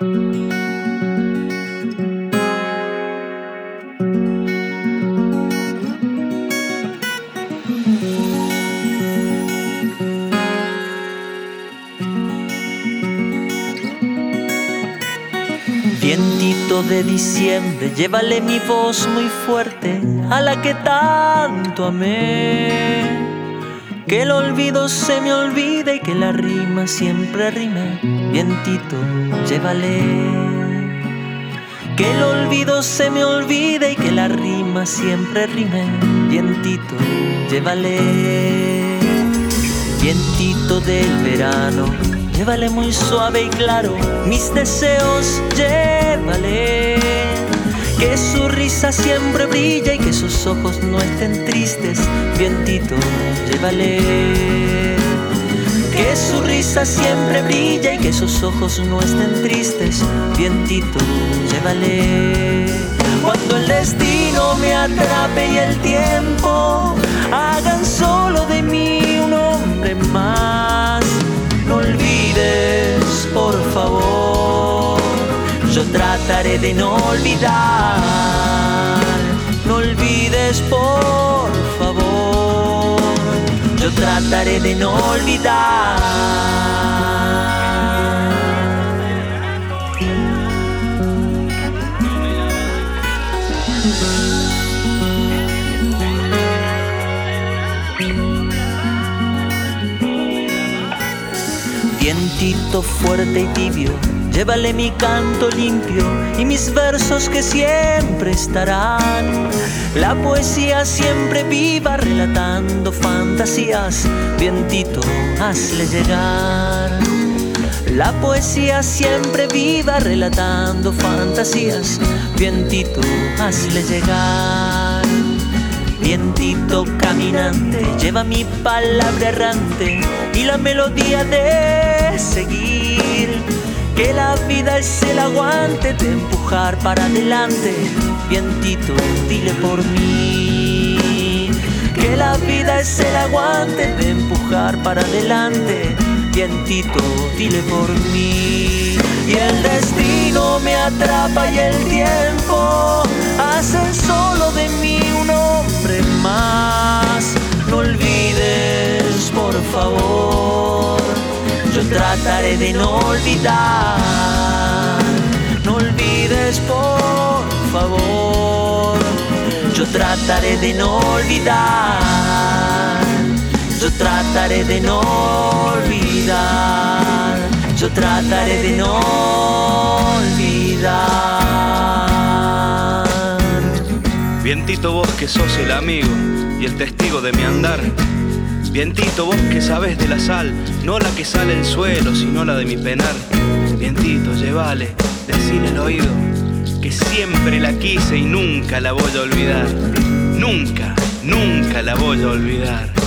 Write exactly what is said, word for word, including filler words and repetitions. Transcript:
Vientito de diciembre, llévale mi voz muy fuerte a la que tanto amé. Que el olvido se me olvide y que la rima siempre rime. Vientito, llévale. Que el olvido se me olvide y que la rima siempre rime. Vientito, llévale. Vientito del verano, llévale muy suave y claro mis deseos, llévale. Que su risa siempre brille y que sus ojos no estén tristes. Vientito, llévale. Que su risa siempre brille y que sus ojos no estén tristes. Vientito, llévale. Cuando el destino me atrape y el tiempo hagan solo de mí un hombre más, no olvides, por favor, yo trataré de no olvidar. No olvides, por favor, yo trataré de no olvidar. Vientito fuerte y tibio, llévale mi canto limpio y mis versos que siempre estarán. La poesía siempre viva relatando fantasías. Vientito, hazle llegar. La poesía siempre viva relatando fantasías. Vientito, hazle llegar. Vientito caminante, lleva mi palabra errante y la melodía de seguir. Que la vida es el aguante de empujar para adelante. Vientito, dile por mí. Que la vida es el aguante de empujar para adelante. Vientito, dile por mí. Y el destino me atrapa y el tiempo hacen solo de mí un hombre más. No olvides, por favor, yo trataré de no olvidar. No olvides, por favor, yo trataré de no olvidar. Yo trataré de no olvidar. Yo trataré de no olvidar. Vientito, vos que sos el amigo y el testigo de mi andar. Vientito, vos que sabes de la sal, no la que sale el suelo, sino la de mi penar. Vientito, llévale, decile al oído que siempre la quise y nunca la voy a olvidar. Nunca, nunca la voy a olvidar.